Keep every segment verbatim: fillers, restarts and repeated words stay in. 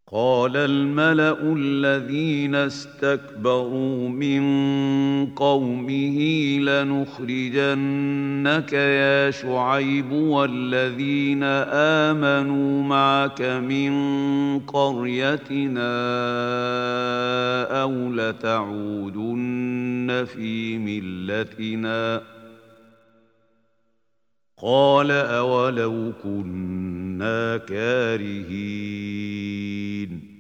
قال الملأ الذين استكبروا من قومه لنخرجنك يا شعيب والذين آمنوا معك من قريتنا أو لتعودن في ملتنا قال أولو كنا كارهين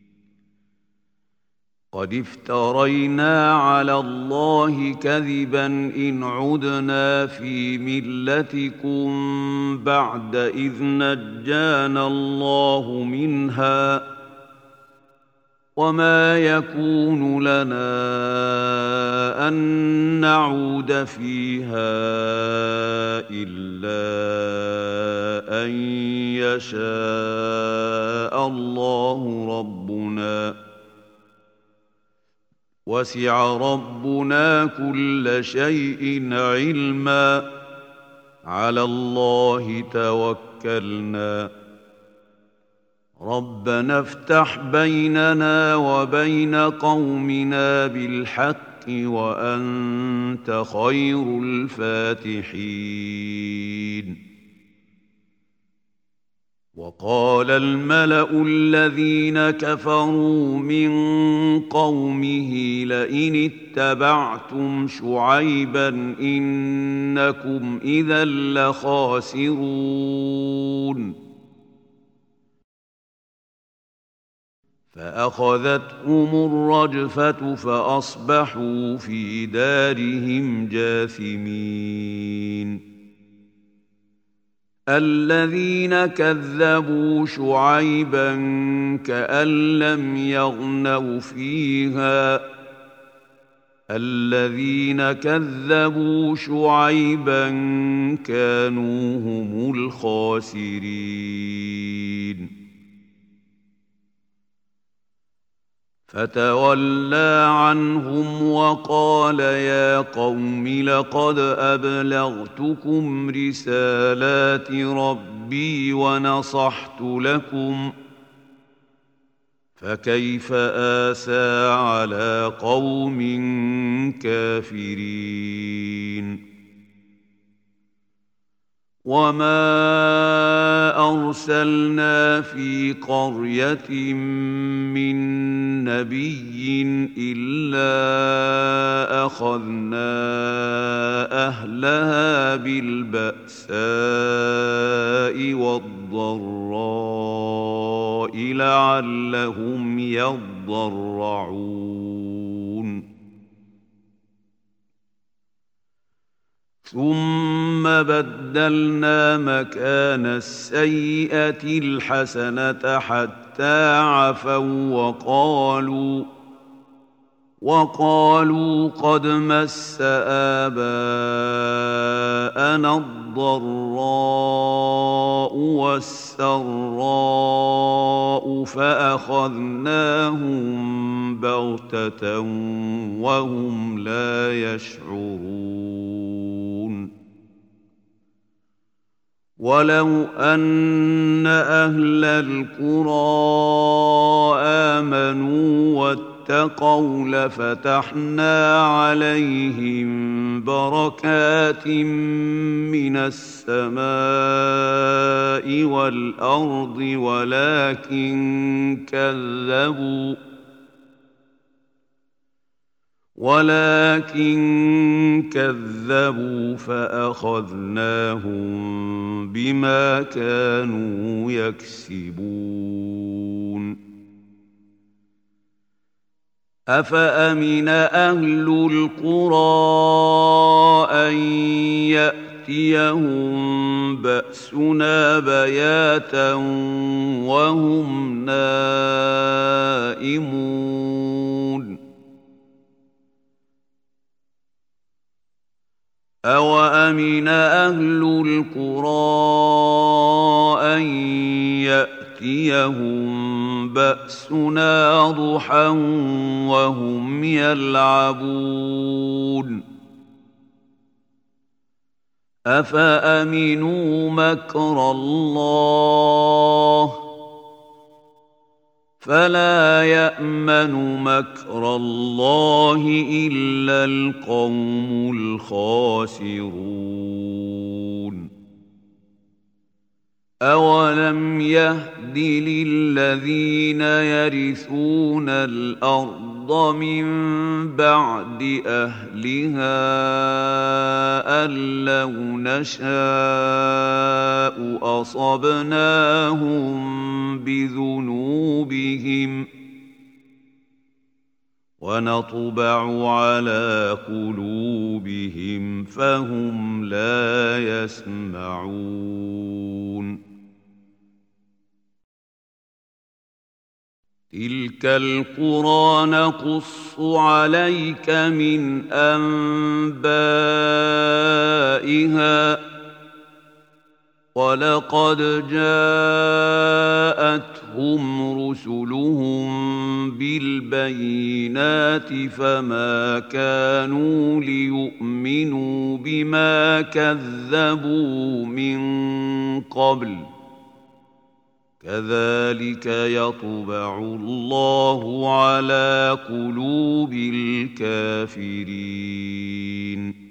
قد افترينا على الله كذبا إن عدنا في ملتكم بعد إذ نجانا الله منها وما يكون لنا أن نعود فيها إلا أن يشاء الله ربنا وسع ربنا كل شيء علما على الله توكلنا ربنا افتح بيننا وبين قومنا بالحق وأنت خير الفاتحين وقال الملأ الذين كفروا من قومه لئن اتبعتم شعيبا إنكم إذا لخاسرون فأخذتهم الرجفة فأصبحوا في دارهم جاثمين الذين كذبوا شعيبا كأن لم يغنوا فيها الذين كذبوا شعيبا كانوا هم الخاسرين فتولى عنهم وقال يا قوم لقد أبلغتكم رسالات ربي ونصحت لكم فكيف آسى على قوم كافرين وما أرسلنا في قرية من نبي إلا أخذنا أهلها بالبأساء والضراء لعلهم يضرعون ثم بدلنا مكان السيئة الحسنة حتى عفوا وقالوا وقالوا قد مس آباءنا الضراء والسراء فأخذناهم بغتة وهم لا يشعرون ولو أن أهل القرى آمنوا واتقوا لفتحنا عليهم بركات من السماء والأرض ولكن كذبوا ولكن كذبوا فأخذناهم بما كانوا يكسبون أفأمن أهل القرى أن يأتيهم بأسنا بياتا وهم نائمون أوأمن أهل القرى أن يأتيهم بأسنا ضحى وهم يلعبون أفأمنوا مكر الله فلا يأمن مكر الله إلا القوم الخاسرون أولم يهد للذين يرثون الأرض من بعد أهلها أن لو نشاء أصبناهم بذنوبهم ونطبع على قلوبهم فهم لا يسمعون تلك القرى نقص عليك من أنبائها ولقد جاءتهم رسلهم بالبينات فما كانوا ليؤمنوا بما كذبوا من قبل كذلك يطبع الله على قلوب الكافرين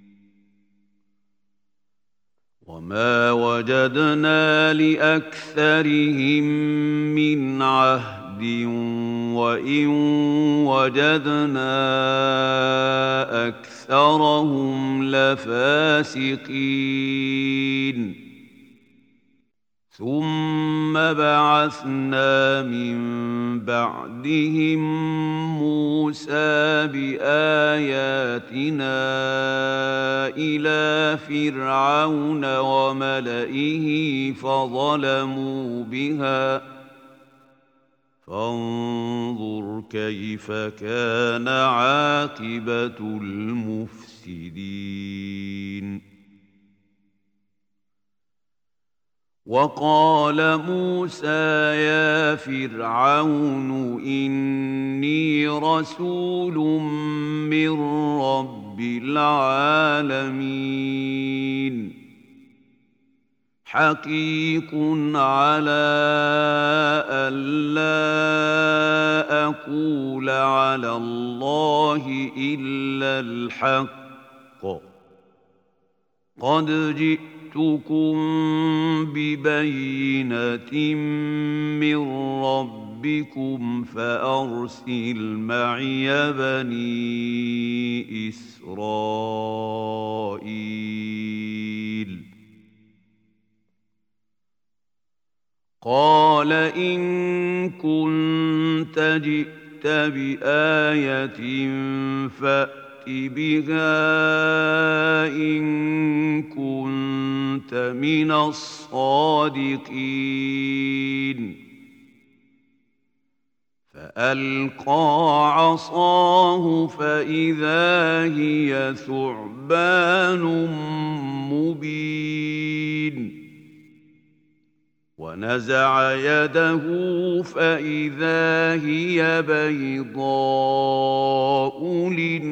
وما وجدنا لأكثرهم من عهد وإن وجدنا أكثرهم لفاسقين ثم بعثنا من بعدهم موسى بآياتنا إلى فرعون وملئه فظلموا بها فانظر كيف كان عاقبة المفسدين وقال موسى يا فرعون إني رسول من رب العالمين حقيق على ألا أقول على الله إلا الحق قد جئتكم ببينة من ربكم فأرسل معي بني إسرائيل قال إن كنت جئت بآية فأت بها إن كنت من الصادقين فألقى عصاه فإذا هي ثعبان مبين ونزع يده فإذا هي بيضاء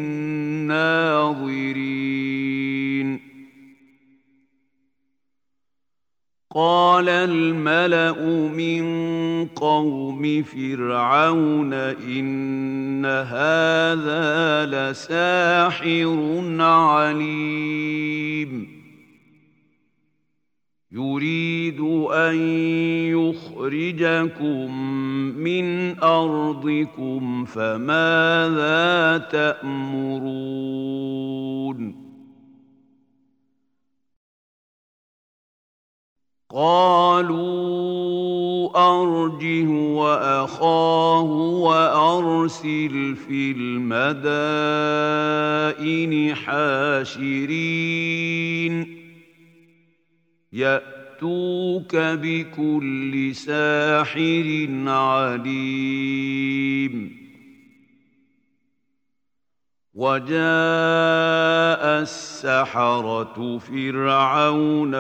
للناظرين قال الملأ من قوم فرعون إن هذا لساحر عليم يريد أن يخرجكم من أرضكم فماذا تأمرون قالوا أرجه وأخاه وأرسل في المدائن حاشرين يأتوك بكل ساحر عليم وجاء السحرة فرعون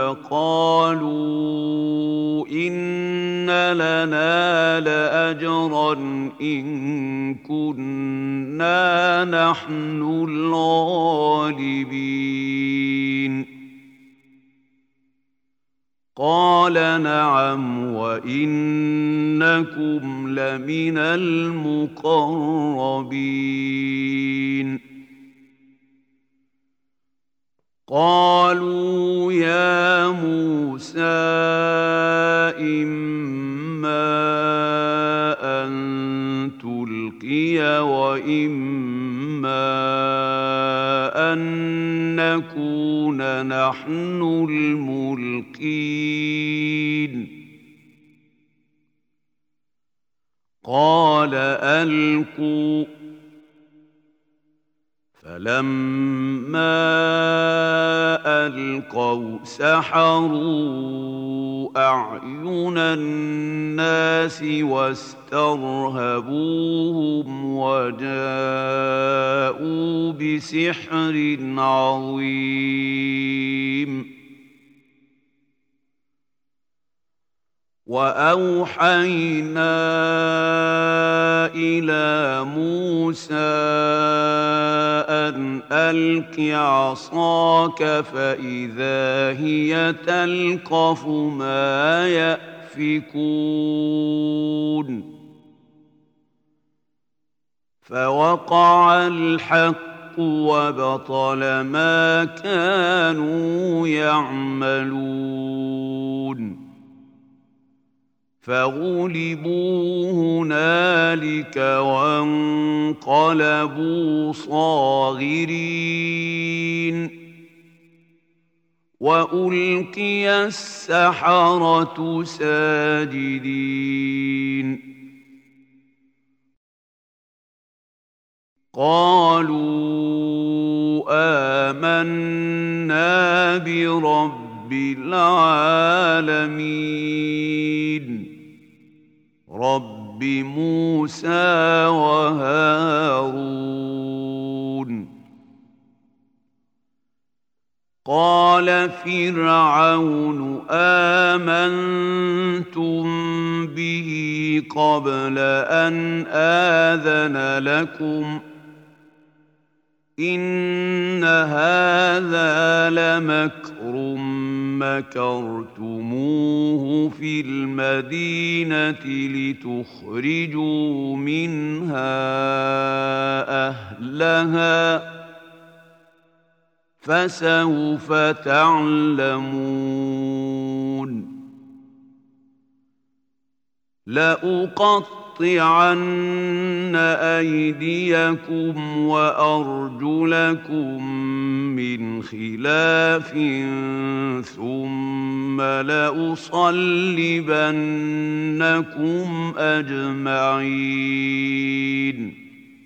قالوا إن لنا لأجرا إن كنا نحن الغالبين قال نعم وإنكم لمن المقربين قالوا يا موسى إما أن تلقي وإما أن نكون نحن الملقين قال ألقوا فلما ألقوا سحروا أعين الناس واسترهبوهم وجاءوا بسحر عظيم وأوحينا إلى موسى أن ألق عصاك فإذا هي تلقف ما يأفكون فوقع الحق وبطل ما كانوا يعملون فغلبوا هنالك وانقلبوا صاغرين وألقي السحرة ساجدين قالوا آمنا برب العالمين رب موسى وهارون قال فرعون آمنتم به قبل أن آذن لكم إن هذا لمكر مكرتموه في المدينة لتخرجوا منها أهلها فسوف تعلمون لأقطعن أيديكم وأرجلكم من خلاف ثم لأصلبنكم أجمعين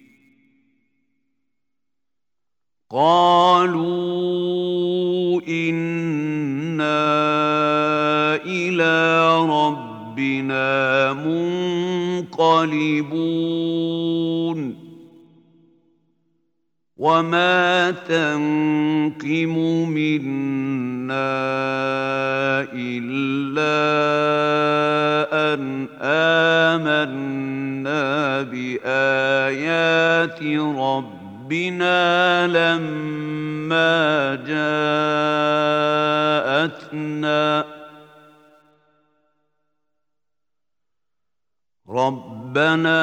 قالوا إنا إلى ربنا منقلبون وما تنقم منا إلا أن آمنا بآيات ربنا ربنا لما جاءتنا ربنا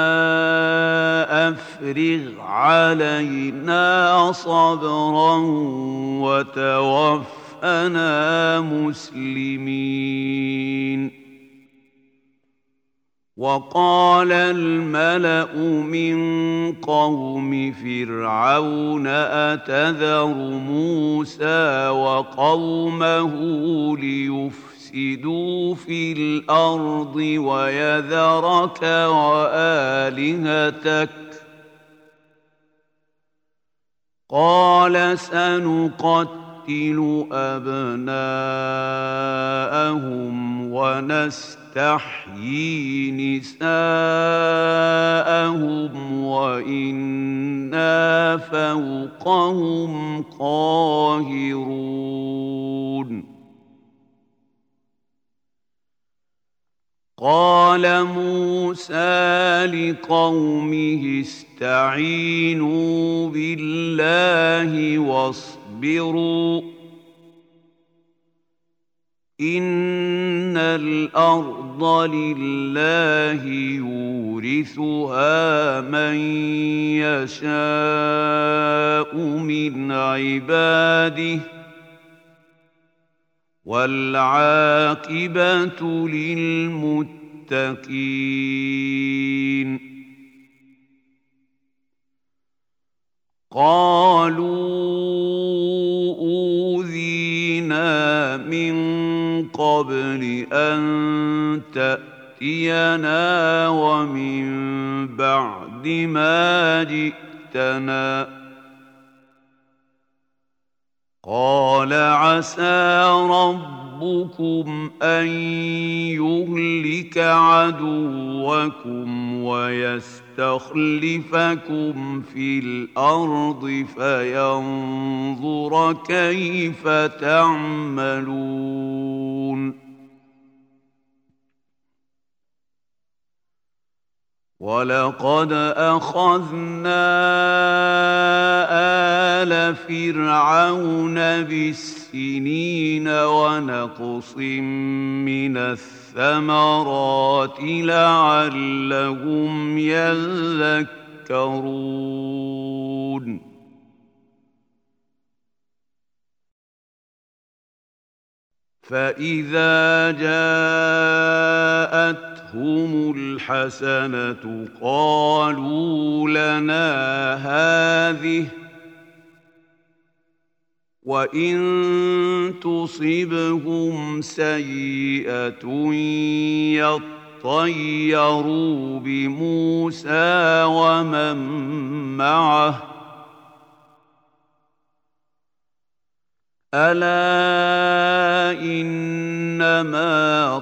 أفرغ علينا صبرا وتوفنا مسلمين وقال الملأ من قوم فرعون أتذر موسى وقومه ليفسدوا في الأرض ويذرك وآلهتك قال سنقتل أبناءهم ونستحيي نساءهم وإنا فوقهم قاهرون قال موسى لقومه استعينوا بالله واصبروا إن الأرض لله يورثها من يشاء من عباده والعاقبة للمتقين. قالوا أوذينا من قبل أن تأتينا ومن بعد ما جئتنا. قال عسى ربكم أن يهلك عدوكم ويستخلفكم في الأرض فينظر كيف تعملون. ولقد أخذنا آل فرعون بالسنين ونقص من الثمرات لعلهم يذكرون. فإذا جاءتهم الحسنة قالوا لنا هذه وإن تصبهم سيئة يطيروا بموسى ومن معه ألا إنما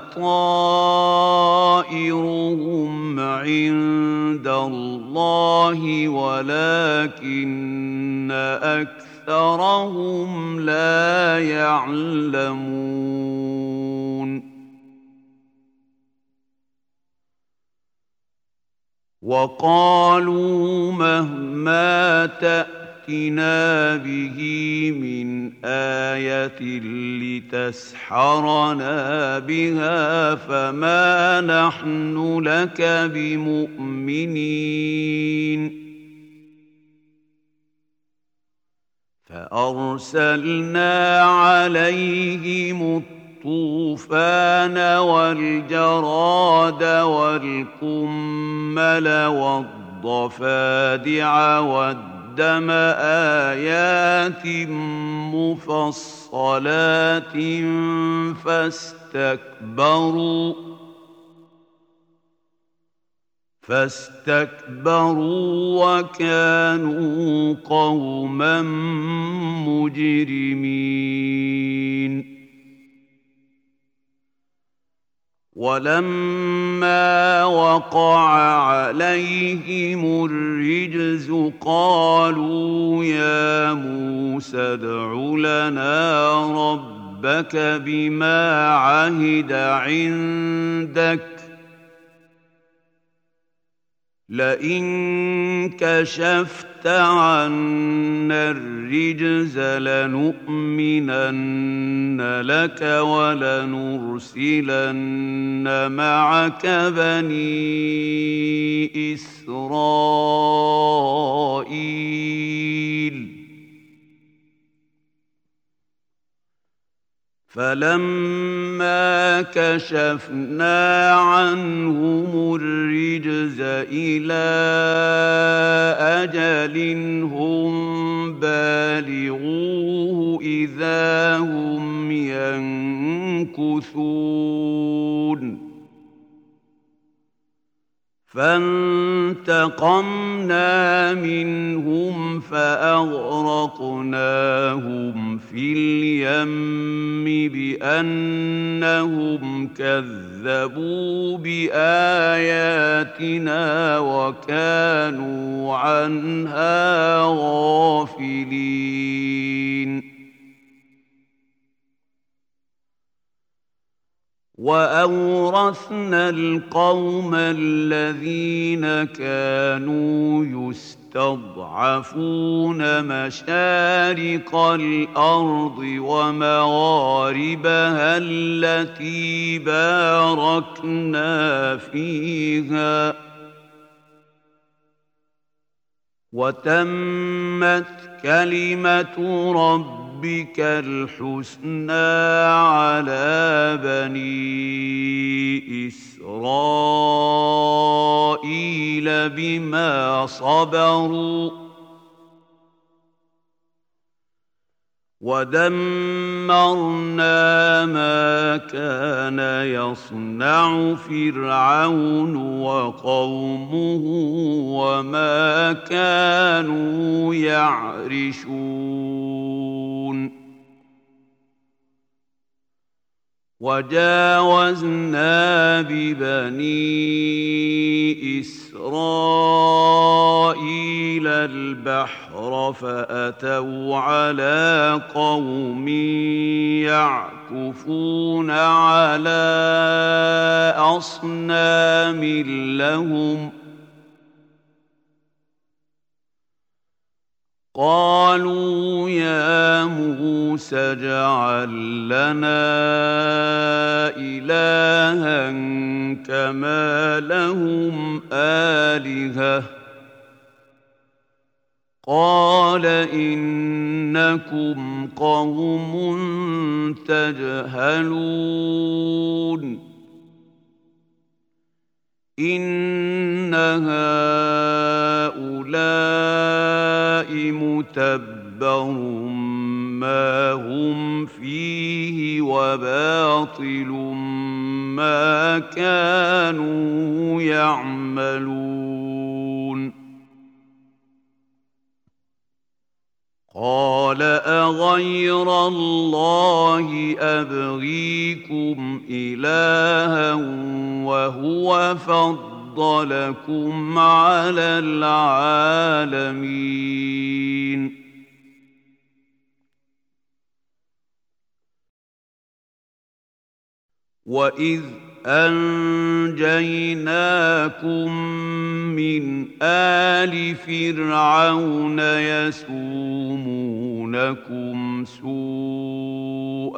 طائرهم عند الله ولكن أكثرهم لا يعلمون. وقالوا مهما تأتنا به من آية لتسحرنا بها فما نحن لك بمؤمنين. فأرسلنا عليهم الطوفان والجراد والقمل والضفادع والدم قدم آيات مفصلات فاستكبروا فاستكبروا وكانوا قوما مجرمين. ولما وقع عليهم الرجز قالوا يا موسى ادع لنا ربك بما عهد عندك لئن كشفت عنا الرجز لنؤمنن لك ولنرسلن معك بني إسرائيل. فلما كشفنا عنهم الرجز إلى أجل هم بالغوه إذا هم ينكثون. فانتقمنا منهم فأغرقناهم في اليم بأنهم كذبوا بآياتنا وكانوا عنها غافلين. وأورثنا القوم الذين كانوا يستهزئون تستضعفون مشارق الأرض ومغاربها التي باركنا فيها وتمت كلمة ربك الحسنى على بني إسرائيل بما صبروا ودمرنا ما كان يصنع فرعون وقومه وما كانوا يعرشون وجاوزنا ببني إسرائيل البحر فأتوا على قوم يعكفون على أصنام لهم قالوا يا موسى اجعل لنا إلها كما لهم آلهة قال إنكم قوم تجهلون إن هؤلاء متبر ما هم فيه وباطل ما كانوا يعملون قال أغير الله أبغيكم إلها وهو فضلكم على العالمين وإذ أنجيناكم من آل فرعون يسومونكم سوء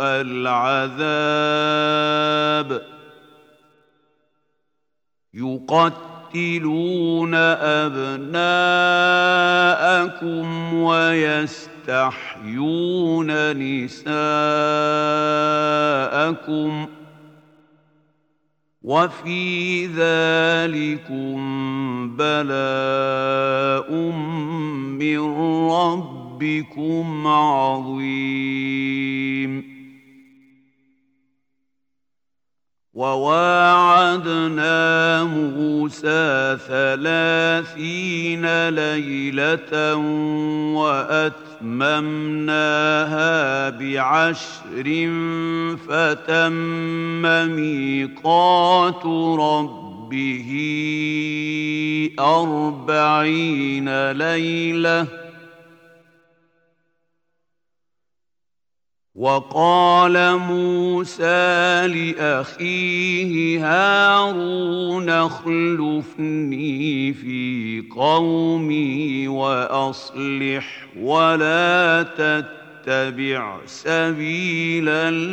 العذاب يقتلون أبناءكم ويستحيون نساءكم وفي ذلكم بلاء من ربكم عظيم وواعدنا موسى ثلاثين ليلة وأتممناها بعشر فتم ميقات ربه أربعين ليلة وقال موسى لأخيه هارون اخلفني في قومي وأصلح ولا تتبع سبيل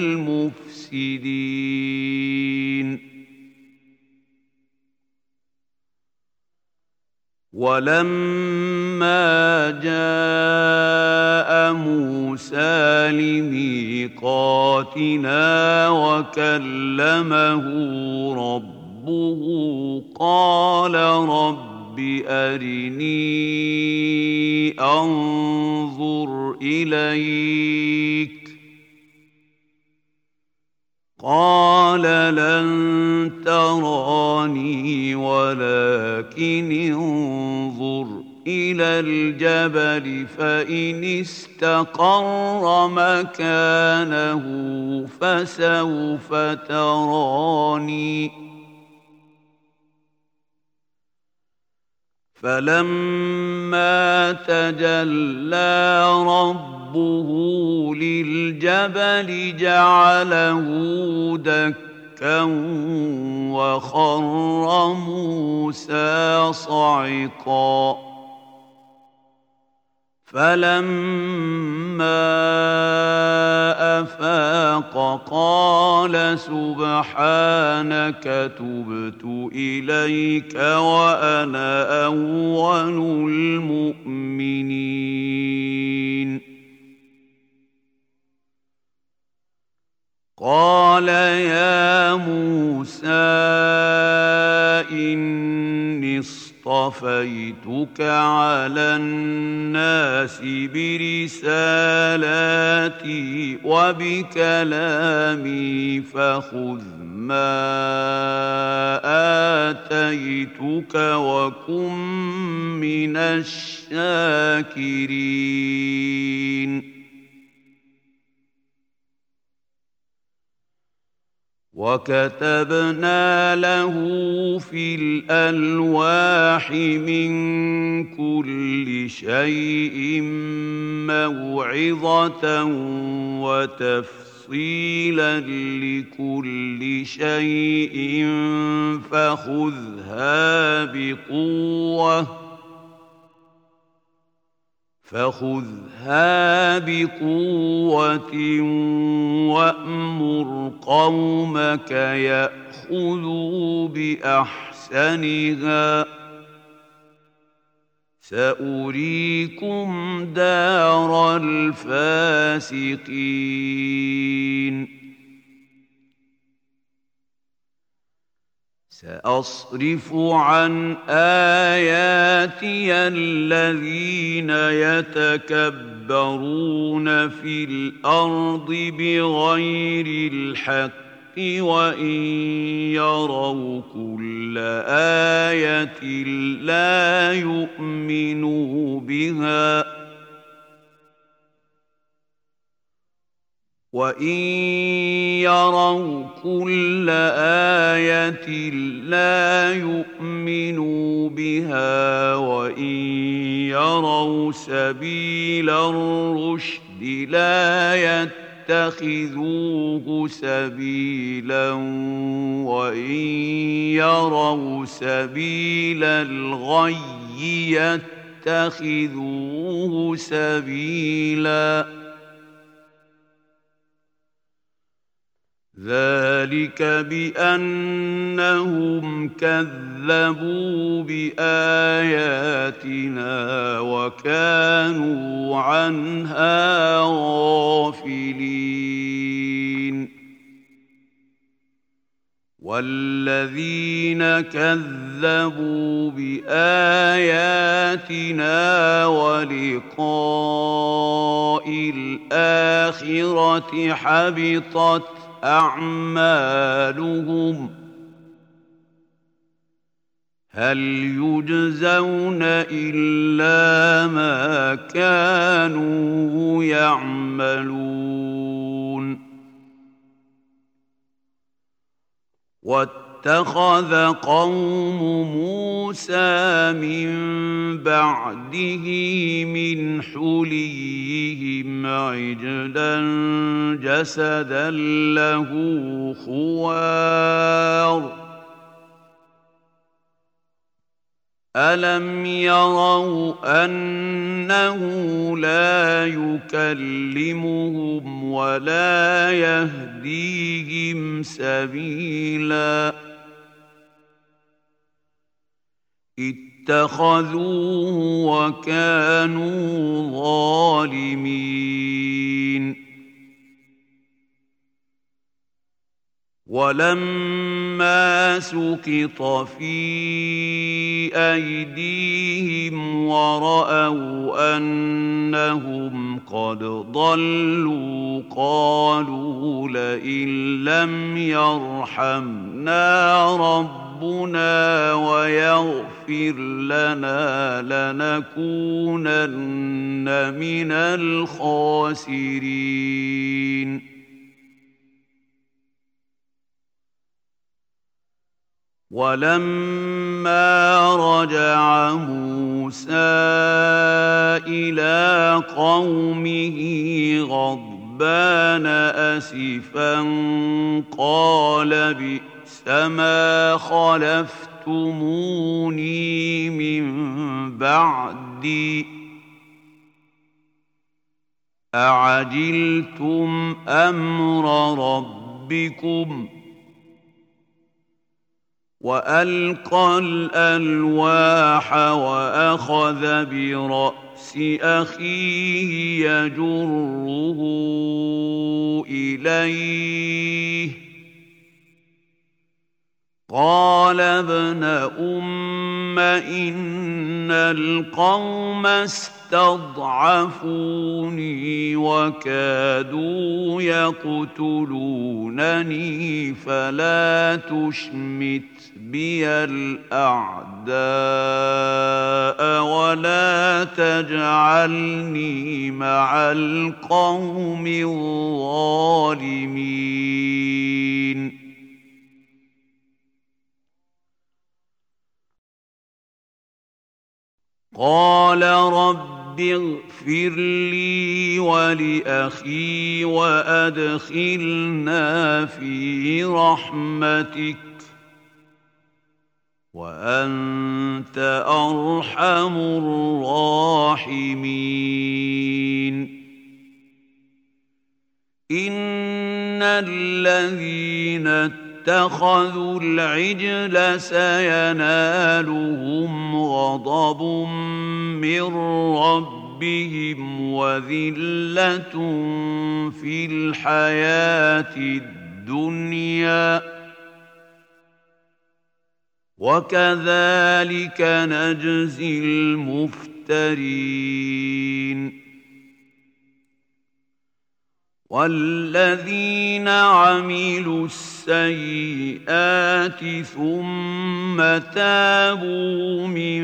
المفسدين ولما جاء موسى لميقاتنا وكلمه ربه قال رب أرني أنظر إليك قال لن تراني ولكن انظر إلى الجبل فإن استقر مكانه فسوف تراني فلما تجلى ربه للجبل جعله دكا وخر موسى صعقا فلما أفاق قال سبحانك تبت إليك وأنا أول المؤمنين. قال يا موسى إني اصطفيتك على الناس برسالاتي وبكلامي فخذ ما آتيتك وكن من الشاكرين. وكتبنا له في الألواح من كل شيء موعظة وتفصيلا لكل شيء فخذها بقوة فخذها بقوة وأمر قومك يأخذوا بأحسنها سأريكم دار الفاسقين. سأصرف عن آياتي الذين يتكبرون في الأرض بغير الحق وإن يروا كل آية لا يؤمنوا بها وإن يروا كل آية لا يؤمنوا بها وإن يروا سبيل الرشد لا يتخذوه سبيلا وإن يروا سبيل الغي يتخذوه سبيلا. ذلك بأنهم كذبوا بآياتنا وكانوا عنها غافلين. والذين كذبوا بآياتنا ولقاء الآخرة حبطت أعمالهم هل يجزون إلا ما كانوا يعملون. واتخذ قوم موسى من بعده من حليهم عجلا جسدا له خوار ألم يروا أنه لا يكلمهم ولا يهديهم سبيلا اتخذوه وكانوا ظالمين. ولما سقط في أيديهم ورأوا أنهم قد ضلوا قالوا لئن لم يرحمنا ربنا ويغفر لنا لنكونن من الخاسرين. ولما رجع موسى إلى قومه غضبان أسفا قال بئس ما خلفتموني من بعدي أعجلتم أمر ربكم وألقى الألواح وأخذ برأس أخيه يجره إليه قال ابن أم إن القوم استضعفوني وكادوا يقتلونني فلا تشمت بي الأعداء ولا تجعلني مع القوم الظالمين قال رب اغفر لي ولأخي وأدخلنا في رحمتك وأنت أرحم الراحمين إن الذين اتخذوا العجل سينالهم غضب من ربهم وذلة في الحياة الدنيا وكذلك نجزي المفترين والذين عملوا السيئات ثم تابوا من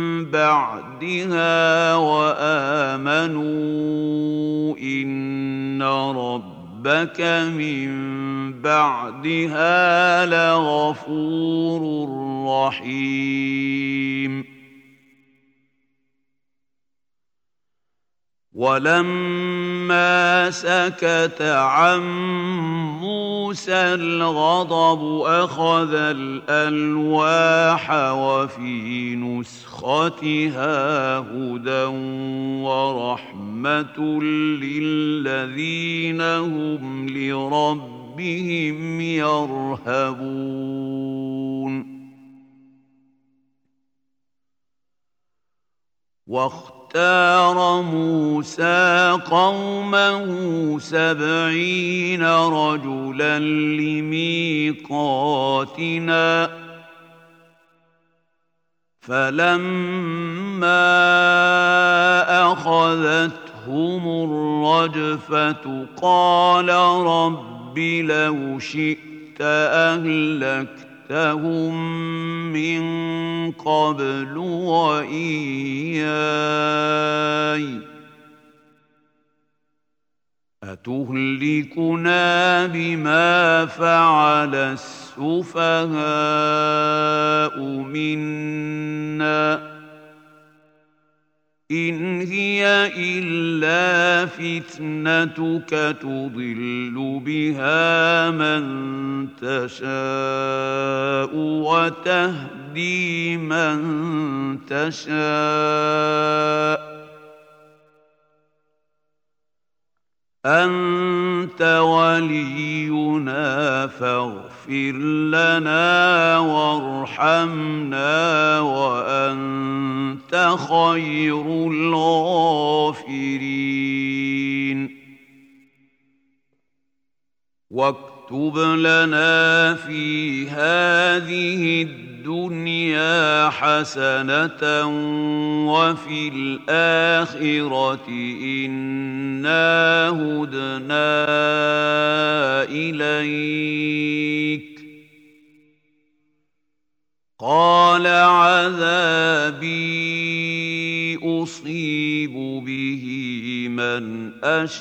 بعدها وآمنوا إن ربك من بعدها لغفور رحيم ولما سكت عن موسى الغضب أخذ الألواح وفي نسختها هدى ورحمة للذين هم لربهم يرهبون واختار موسى قومه سبعين رجلا لميقاتنا فلما أخذتهم الرجفة قال رب لو شئت أهلكت من قبل وإياي أتهلكنا بما فعل السفهاء منا إن هي إلا فتنتك تضل بها من تشاء وتهدي من تشاء أنت ولينا فاغفر لنا وارحمنا وأنت خير الغافرين واكتب لنا في هذه الدنيا حسنة وفي الآخرة إنا هدنا إليك قال عذابي أصيب به من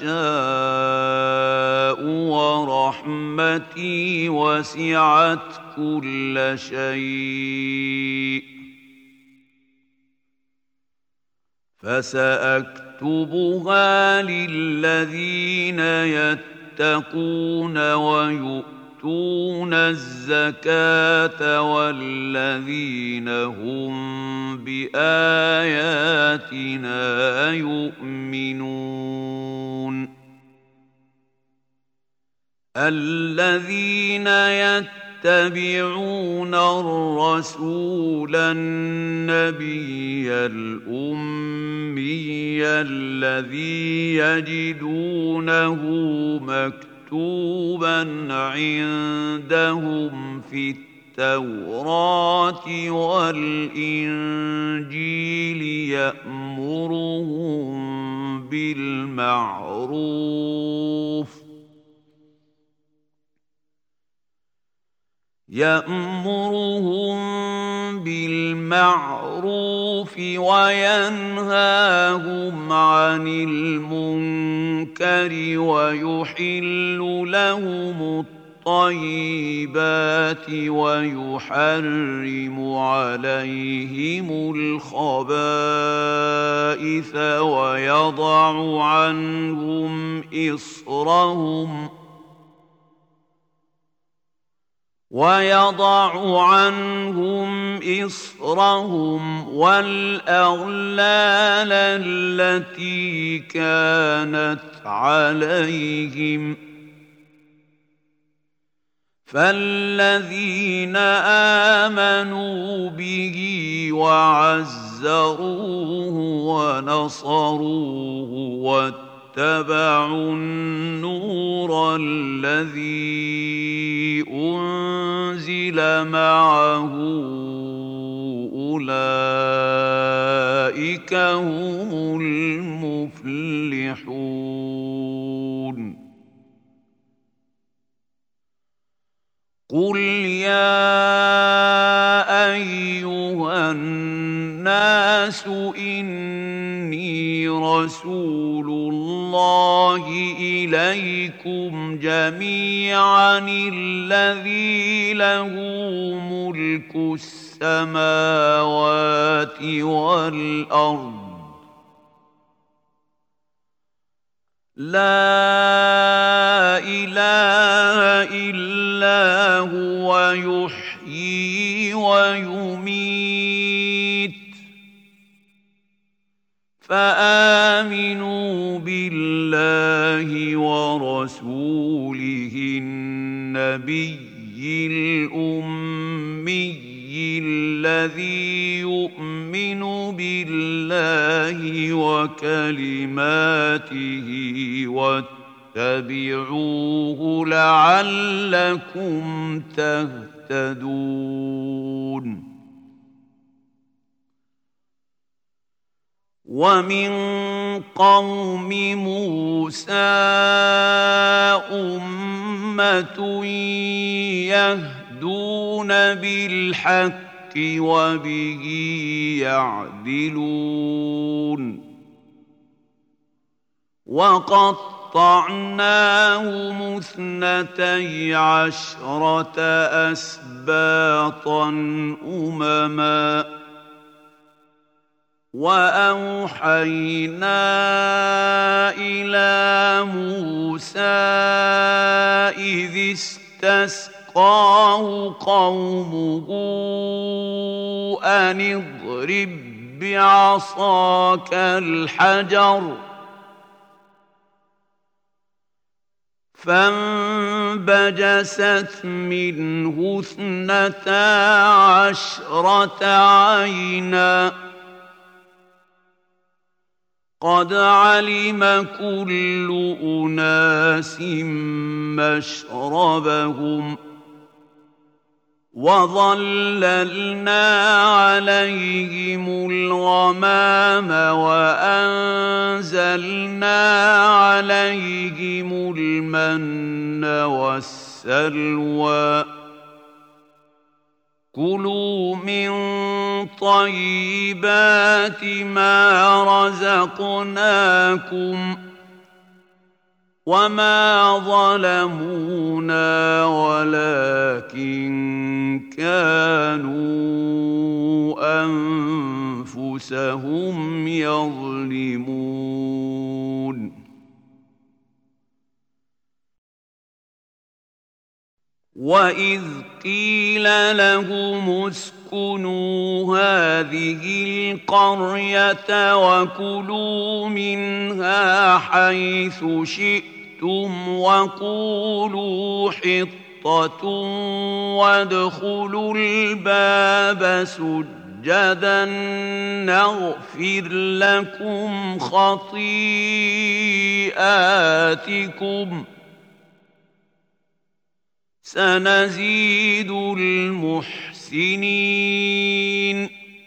أشاء ورحمتي وسعت كل شيء فسأكتبها للذين يتقون ويؤتون الزكاة والذين هم بآياتنا يؤمنون الذين يتبعون الرسول النبي الأمي الذي يجدونه مكتوبا عندهم في التوراة والإنجيل يأمرهم بالمعروف يأمرهم بالمعروف وينهاهم عن المنكر ويحل لهم الطيبات ويحرم عليهم الخبائث ويضع عنهم إصرهم ويضع عنهم إصرهم والأغلال التي كانت عليهم فالذين آمنوا به وعزروه ونصروه واتبعوا النور الذي أنزل معه أولئك هم المفلحون قل يا أيها الناس إني رسول الله إليكم جميعا الذي له ملك السماوات والأرض لا إله إلا هو يحيي ويميت فآمنوا بالله ورسوله النبي الأمي الذي يؤمن بالله وكلماته واتبعوه لعلكم تهتدون ومن قوم موسى أمة يهدون بالحق وبه يعدلون وقطعناهم اثنتي عشرة أسباطا أمما وأوحينا إلى موسى إذ استسقاه قومه أن اضرب بعصاك الحجر فانبجست منه اثنتا عشرة عينا قد علم كل أناس مشربهم وظللنا عليهم الغمام وأنزلنا عليهم المن والسلوى كلوا من طيبات ما رزقناكم وما ظلمونا ولكن كانوا أنفسهم يظلمون وإذ قيل لهم اسكنوا هذه القرية وكلوا منها حيث شئتم شئتم وقولوا حطة وادخلوا الباب سجدا نغفر لكم خطيئاتكم سنزيد المحسنين.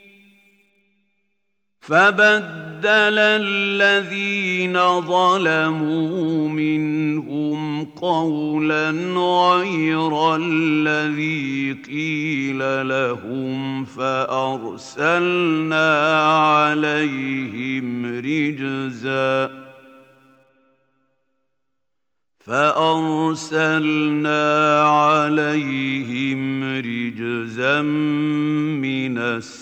فبدل الذين ظلموا منهم قولا غير الذي قيل لهم فأرسلنا عليهم رجزا فأرسلنا عليهم رجزا من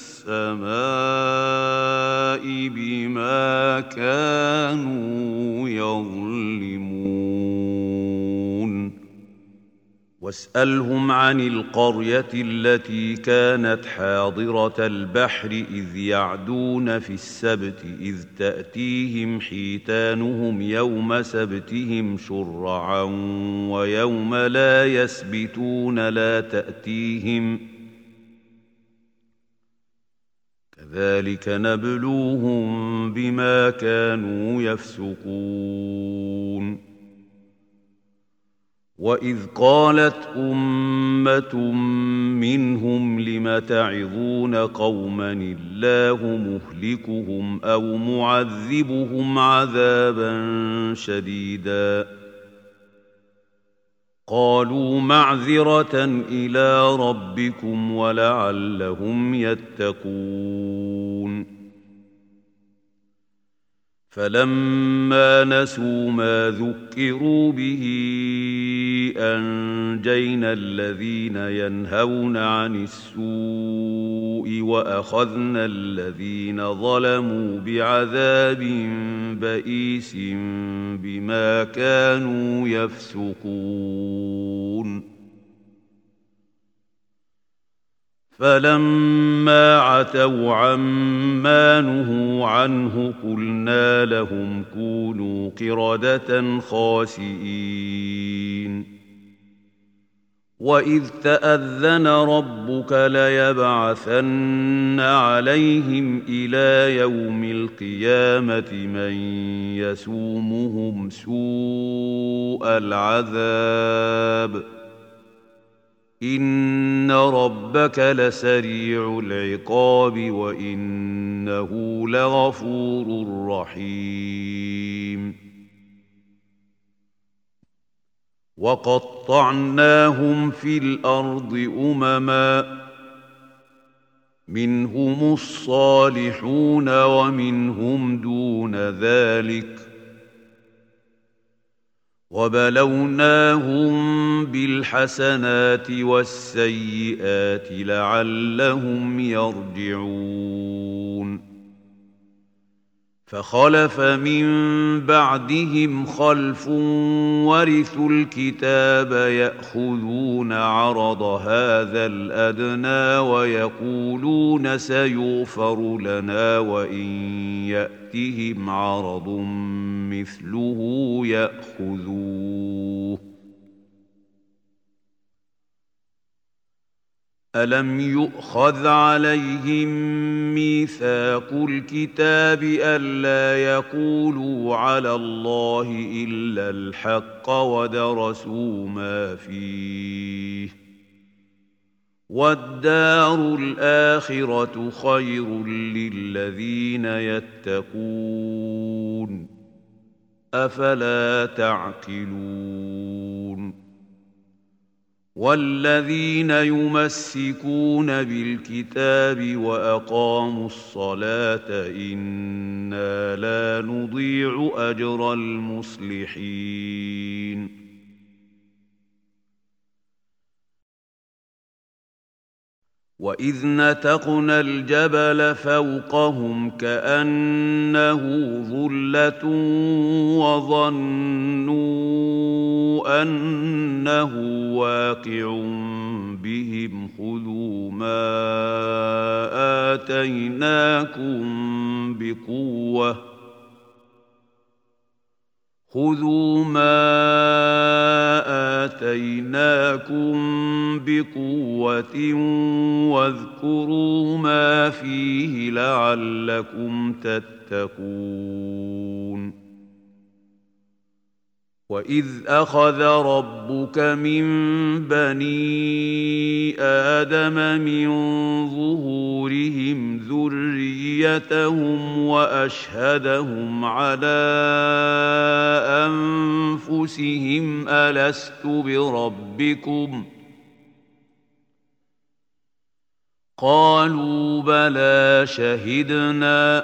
السماء بما كانوا يظلمون. واسألهم عن القرية التي كانت حاضرة البحر إذ يعدون في السبت إذ تأتيهم حيتانهم يوم سبتهم شرعا ويوم لا يسبتون لا تأتيهم كذلك نبلوهم بما كانوا يفسقون. وإذ قالت أمة منهم لم تعظون قوما الله مهلكهم أو معذبهم عذابا شديدا قالوا معذرة إلى ربكم ولعلهم يتقون. فلما نسوا ما ذكروا به أنجينا الذين ينهون عن السوء وأخذنا الذين ظلموا بعذاب بئيس بما كانوا يفسقون. فلما عتوا عما نهوا عنه قلنا لهم كونوا قردة خاسئين. وإذ تأذن ربك ليبعثن عليهم إلى يوم القيامة من يسومهم سوء العذاب إن ربك لسريع العقاب وإنه لغفور رحيم. وقطعناهم في الأرض أمما منهم الصالحون ومنهم دون ذلك وبلوناهم بالحسنات والسيئات لعلهم يرجعون. فخلف من بعدهم خلف ورثوا الكتاب يأخذون عرض هذا الأدنى ويقولون سيغفر لنا وإن يأتهم عرض مثله يأخذوه. ألم يؤخذ عليهم ميثاق الكتاب ألا يقولوا على الله إلا الحق ودرسوا ما فيه والدار الآخرة خير للذين يتقون أفلا تعقلون. والذين يمسكون بالكتاب وأقاموا الصلاة إنا لا نضيع أجر المصلحين. وإذ نتقنا الجبل فوقهم كأنه ظلة وظنوا أنه واقع بهم خذوا ما آتيناكم بقوة خذوا ما آتيناكم بقوة واذكروا ما فيه لعلكم تتقون وإذ أخذ ربك من بني آدم من ظهورهم ذريتهم وأشهدهم على أنفسهم ألست بربكم قالوا بلى شهدنا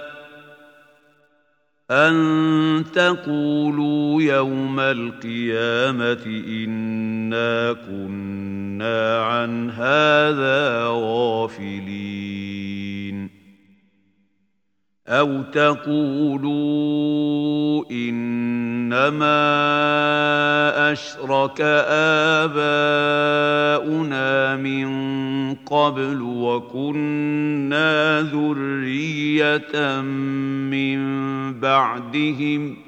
أن تقولوا يوم القيامة إنا كنا عن هذا غافلين أو تقولوا إنما أشرك آباؤنا من قبل وكنا ذرية من بعدهم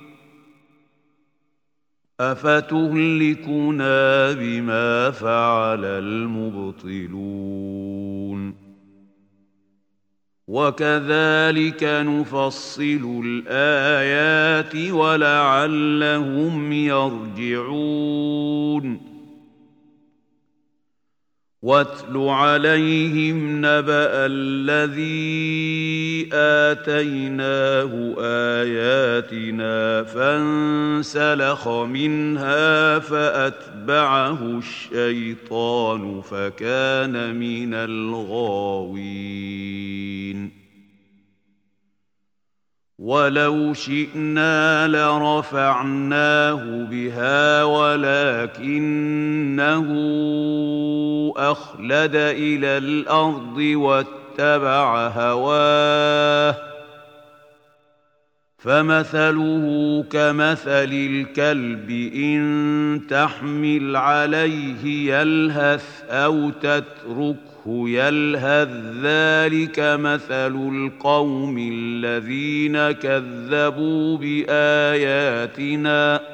أفتهلكنا بما فعل المبطلون وكذلك نفصل الآيات ولعلهم يرجعون واتل عليهم نبأ الذي آتيناه آياتنا فانسلخ منها فأتبعه الشيطان فكان من الغاوين ولو شئنا لرفعناه بها ولكنه أخلد إلى الأرض واتبع هواه فمثله كمثل الكلب إن تحمل عليه يلهث أو تتركه يلهث ذلك مثل القوم الذين كذبوا بآياتنا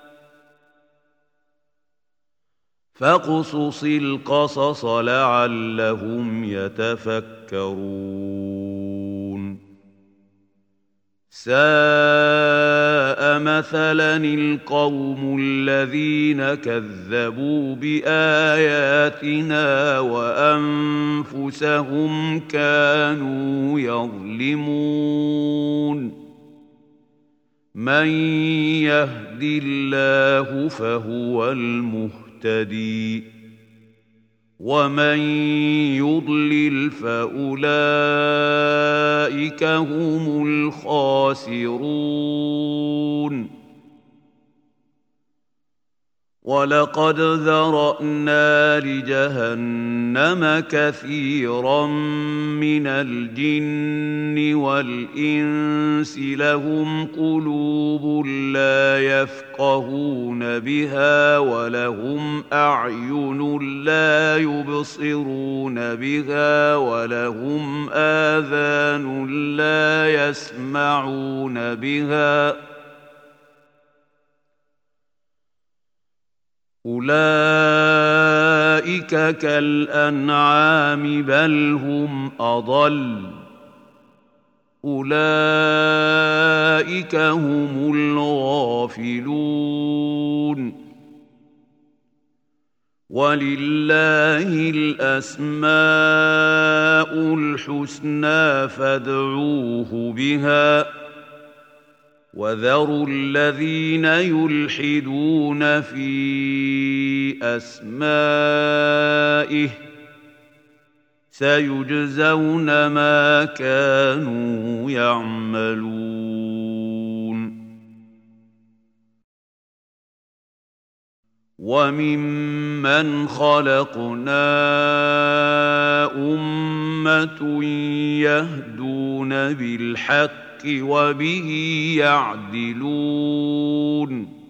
فاقصص القصص لعلهم يتفكرون ساء مثلا القوم الذين كذبوا بآياتنا وأنفسهم كانوا يظلمون من يهد الله فهو المهتدي ومن يضلل فأولئك هم الخاسرون ولقد ذرأنا لجهنم كثيرا من الجن والإنس لهم قلوب لا يفقهون بها ولهم أعين لا يبصرون بها ولهم آذان لا يسمعون بها أولئك كالأنعام بل هم أضل أولئك هم الغافلون ولله الأسماء الحسنى فادعوه بها وذروا الذين يلحدون في أسمائه سيجزون ما كانوا يعملون وممن خلقنا أمة يهدون بالحق وبه يعدلون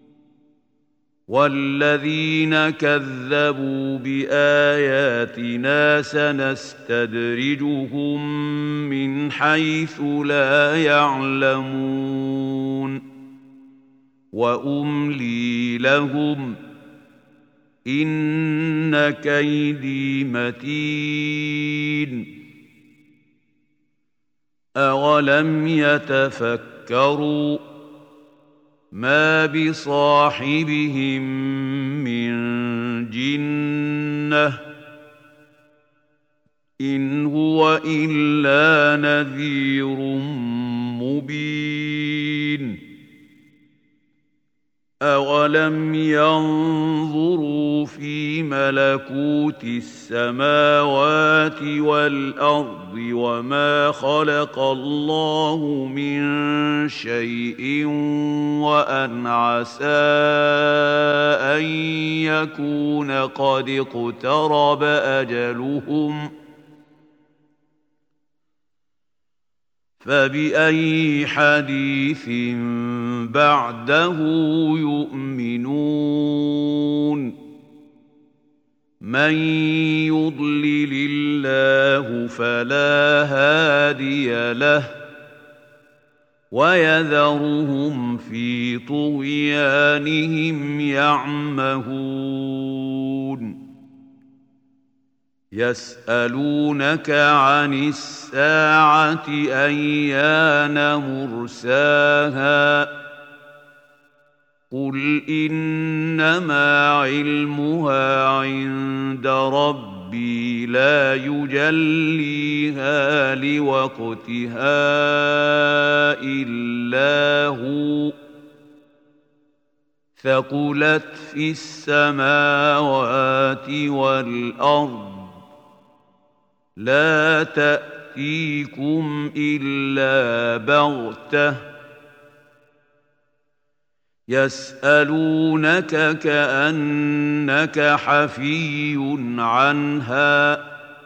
والذين كذبوا بآياتنا سنستدرجهم من حيث لا يعلمون وأملي لهم إن كيدي متين أولم يتفكروا ما بصاحبهم من جنة إن هو إلا نذير مبين أولم ينظروا في ملكوت السماوات والأرض وما خلق الله من شيء وأن عسى أن يكون قد اقترب أجلهم فبأي حديث بعده يؤمنون من يضلل الله فلا هادي له ويذرهم في طغيانهم يعمهون يسألونك عن الساعة أيان مرساها قل إنما علمها عند ربي لا يجليها لوقتها إلا هو ثقلت في السماوات والأرض لا تأتيكم إلا بغتة يسألونك كأنك حفي عنها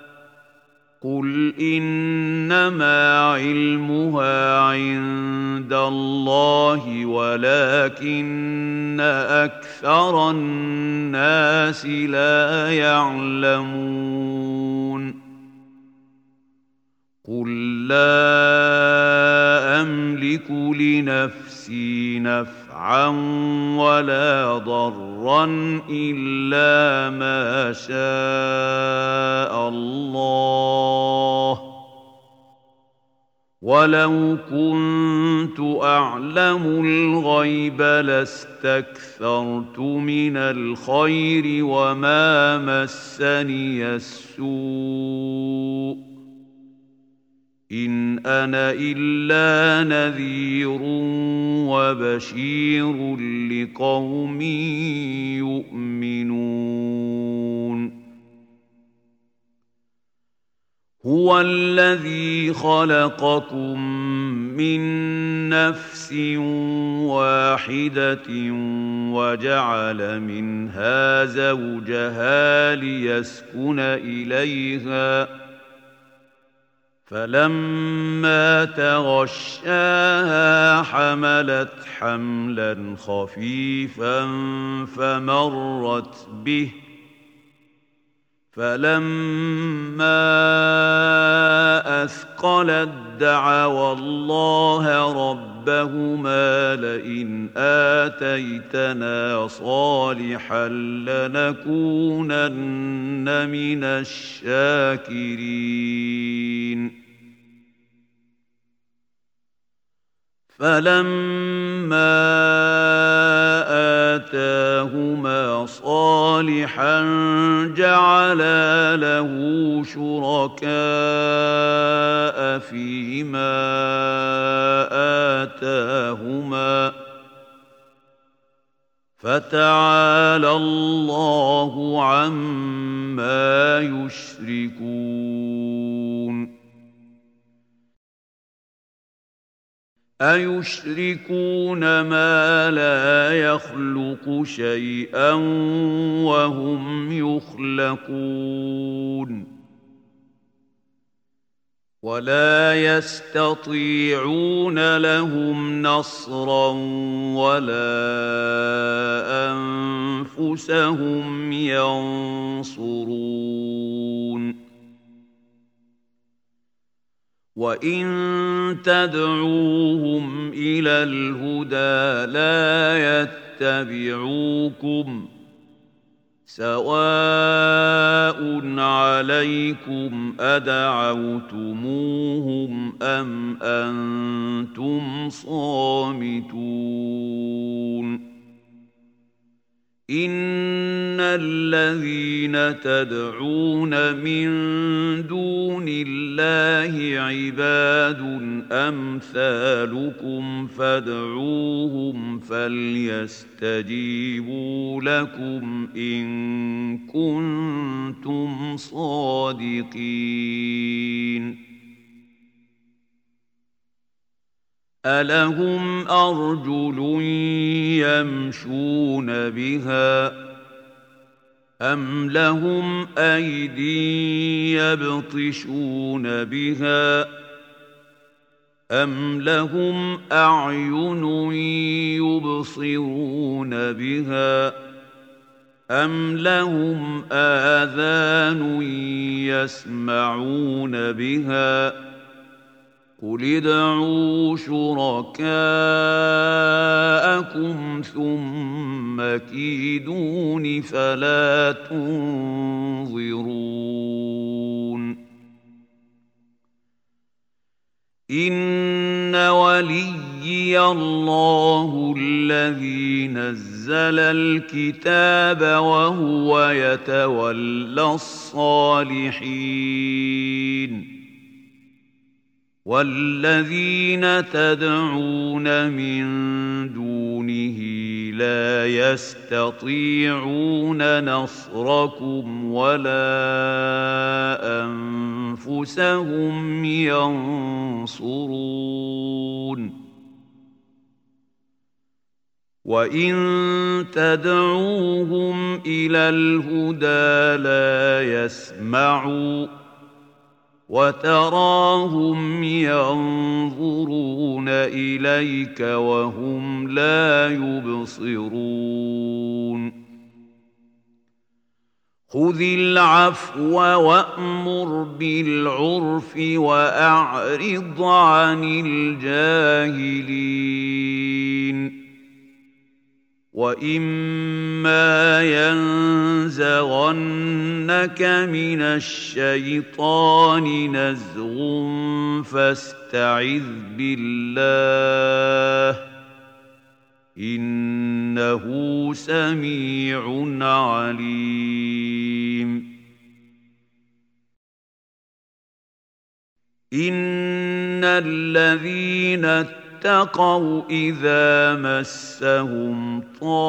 قل إنما علمها عند الله ولكن أكثر الناس لا يعلمون قل لا أملك لنفسي نفعا ولا ضرا إلا ما شاء الله ولو كنت أعلم الغيب لاستكثرت من الخير وما مسني السوء إن أنا إلا نذير وبشير لقوم يؤمنون هو الذي خلقكم من نفس واحدة وجعل منها زوجها ليسكن إليها فلما تغشاها حملت حملا خفيفا فمرت به فلما أثقلت دعوا الله ربهما لئن آتيتنا صالحا لنكونن من الشاكرين فلما آتاهما صالحا جعلا له شركاء فيما آتاهما فتعالى الله عما يشركون أيشركون ما لا يخلق شيئا وهم يخلقون ولا يستطيعون لهم نصرا ولا أنفسهم ينصرون وإن تدعوهم إلى الهدى لا يتبعوكم سواء عليكم أدعوتموهم أم أنتم صامتون إن الذين تدعون من دون الله عباد أمثالكم فادعوهم فليستجيبوا لكم إن كنتم صادقين ألهم أرجل يمشون بها أم لهم أيدي يبطشون بها أم لهم أعين يبصرون بها أم لهم آذان يسمعون بها قل ادعوا شركاءكم ثم كيدون فلا تنظرون إن وليي الله الذي نزل الكتاب وهو يتولى الصالحين والذين تدعون من دونه لا يستطيعون نصركم ولا أنفسهم ينصرون وإن تدعوهم إلى الهدى لا يسمعوا وتراهم ينظرون إليك وهم لا يبصرون خذ العفو وأمر بالعرف وأعرض عن الجاهلين وإما ينزغنك من الشيطان نزغ فاستعذ بالله إنه سميع عليم إن الذين اتقوا إذا مسهم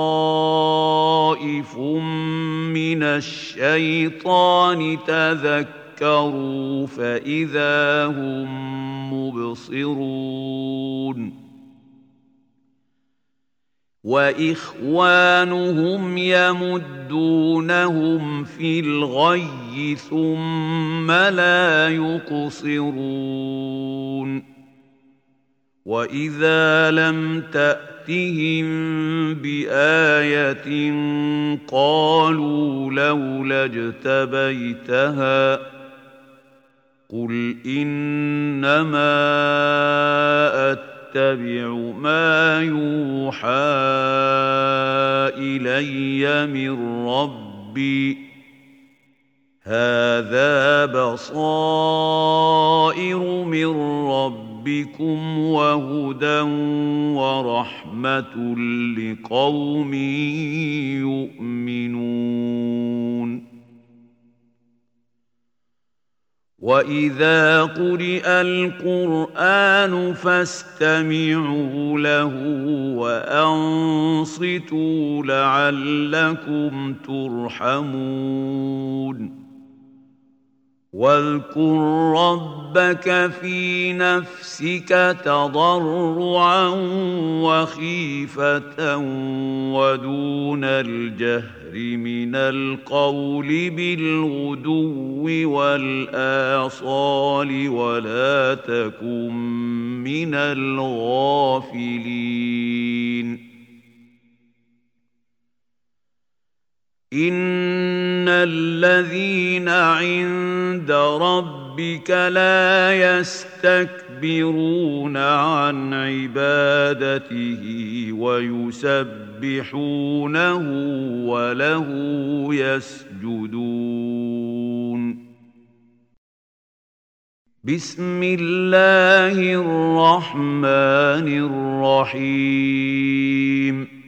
طائف من الشيطان تذكروا فإذا هم مبصرون وإخوانهم يمدونهم في الغي ثم لا يقصرون وإذا لم تأتهم بآية قالوا لولا اجتبيتها قل إنما أتبع ما يوحى إلي من ربي هذا بصائر من ربي ربكم وهدى ورحمة لقوم يؤمنون وإذا قرئ القرآن فاستمعوا له وأنصتوا لعلكم ترحمون واذكر ربك في نفسك تضرعا وخيفة ودون الجهر من القول بالغدو والآصال ولا تكن من الغافلين إن الذين عند ربك ربك لا يستكبرون عن عبادته ويسبحونه وله يسجدون. بسم الله الرحمن الرحيم.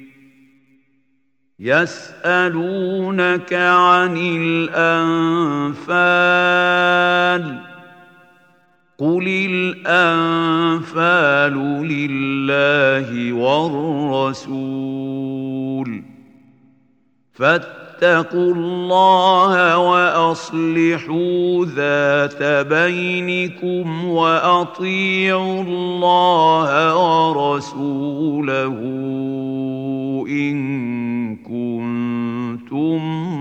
يسألونك عن الأنفال قل الأنفال لله والرسول فاتقوا الله وأصلحوا ذات بينكم وأطيعوا الله ورسوله إن كنتم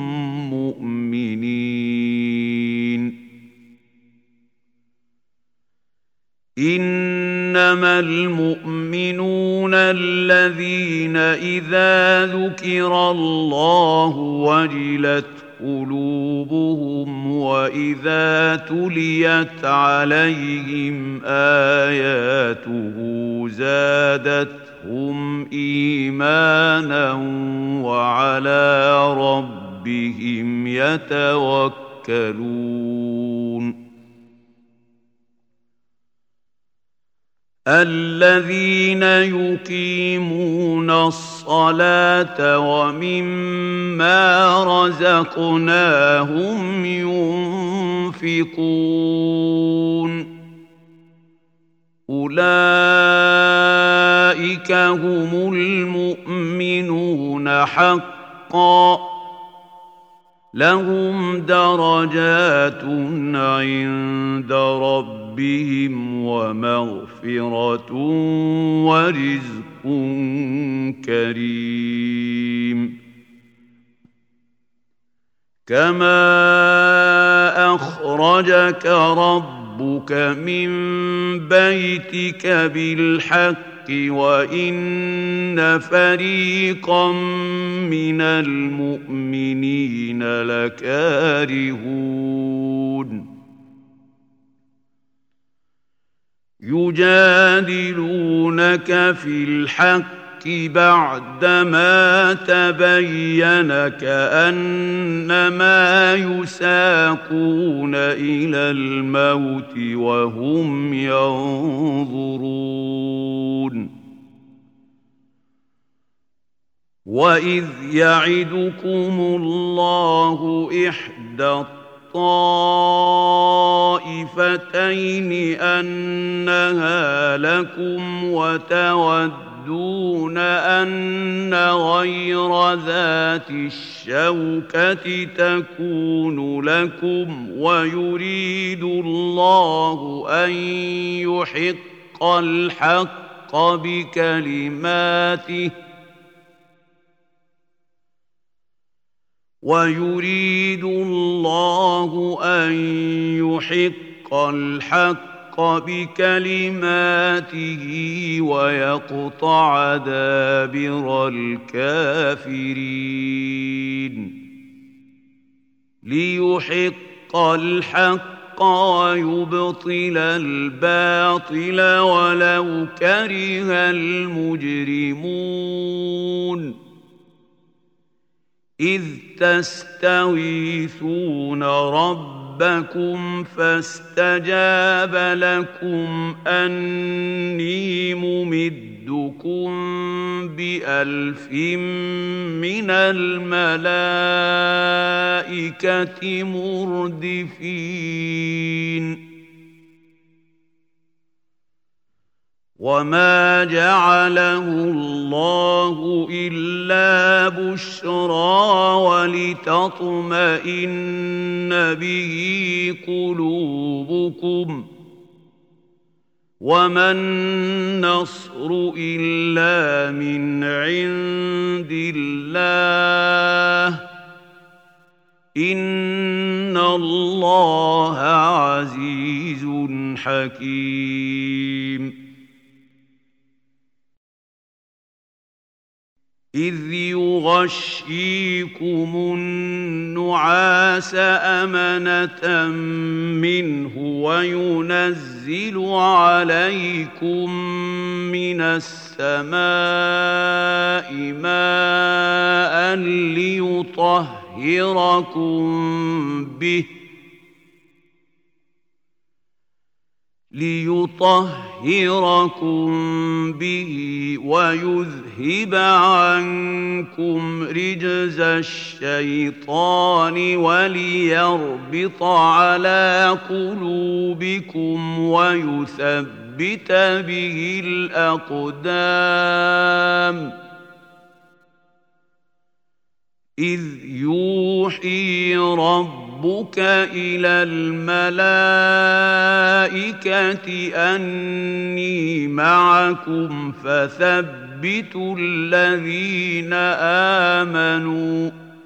مؤمنين. إنما المؤمنون الذين إذا ذكر الله وجلت قلوبهم وإذا تليت عليهم آياته زادتهم إيمانا وعلى ربهم يتوكلون. الذين يقيمون الصلاة ومما رزقناهم ينفقون أولئك هم المؤمنون حقا لهم درجات عند ربهم ومغفرة ورزق كريم. كما أخرجك ربك من بيتك بالحق وإن فريقا من المؤمنين لكارهون يجادلونك في الحق بعدما تبين كأنما يساقون إلى الموت وهم ينظرون. وإذ يعدكم الله إحدى الطائفتين أنها لكم وتودون أن غير ذات الشوكة تكون لكم ويريد الله أن يحق الحق بكلماته ويريد الله أن يحق الحق بكلماته ويقطع دابر الكافرين ليحق الحق ويبطل الباطل ولو كره المجرمون. إذ تستغيثون ربكم فاستجاب لكم أني ممدكم بألف من الملائكة مردفين. وما جعله الله إلا بشرى ولتطمئن به قلوبكم وما النصر إلا من عند الله إن الله عزيز حكيم. إذ يغشيكم النعاس أمنة منه وينزل عليكم من السماء ماء ليطهركم به ليطهركم به ويذهب عنكم رجز الشيطان وليربط على قلوبكم ويثبت به الأقدام إذ يوحي ربك إلى الملائكة أني معكم فثبتوا الذين آمنوا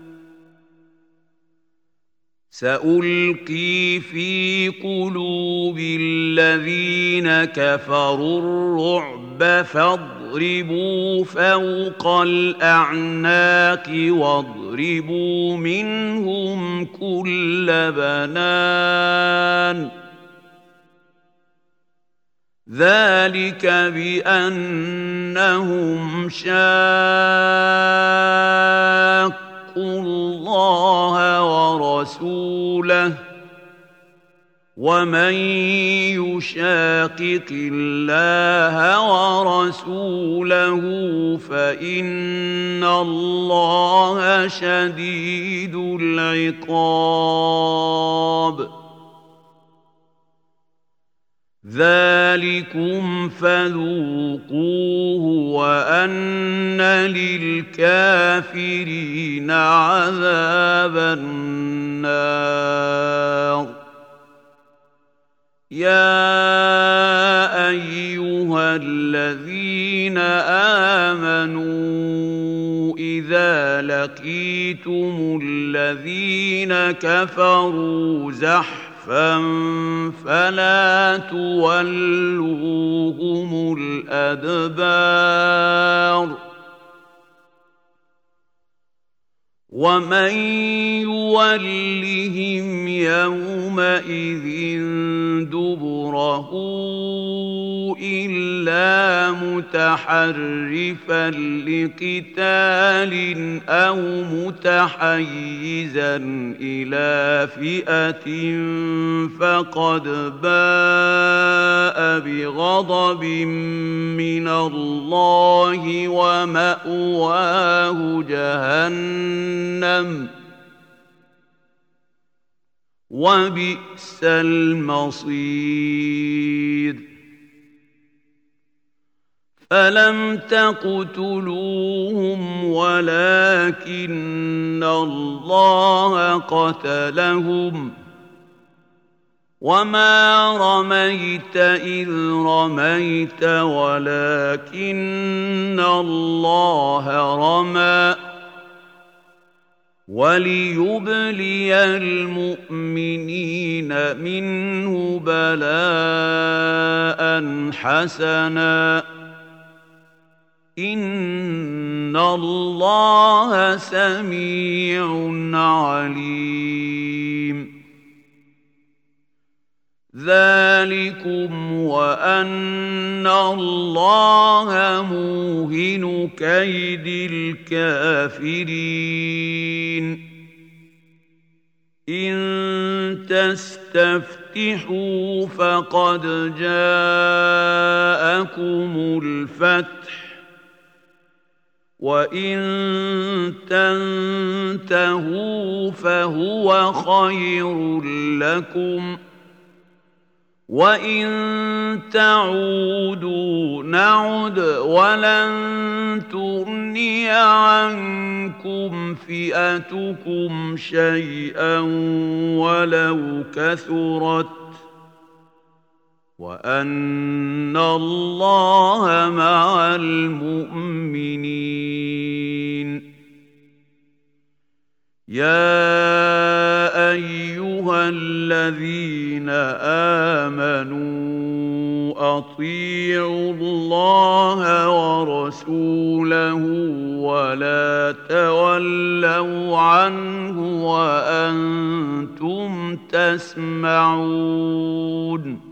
سألقي في قلوب الذين كفروا الرعب فاضربوا فوق الأعناق واضربوا منهم كل بنان ذلك بأنهم شاقوا الله ورسوله ومن يشاقق الله ورسوله فإن الله شديد العقاب ذلكم فذوقوه وأن للكافرين عذاب النار يا أيها الذين آمنوا إذا لقيتم الذين كفروا زحفا فلا تولوهم الأدبار ومن يولهم يومئذ دبره إلا متحرفا لقتال أو متحيزا إلى فئة فقد باء بغضب من الله ومأواه جهنم وبئس المصير فلم تقتلوهم ولكن الله قتلهم وما رميت إذ رميت ولكن الله رمى وليبلي المؤمنين منه بلاء حسنا إن الله سميع عليم ذلكم وأن الله موهن كيد الكافرين إن تستفتحوا فقد جاءكم الفتح وإن تنتهوا فهو خير لكم وإن تعودوا نعد ولن تغني عنكم فئتكم شيئا ولو كثرت وأن الله مع المؤمنين يا أيها الذين آمنوا أطيعوا الله ورسوله ولا تولوا عنه وأنتم تسمعون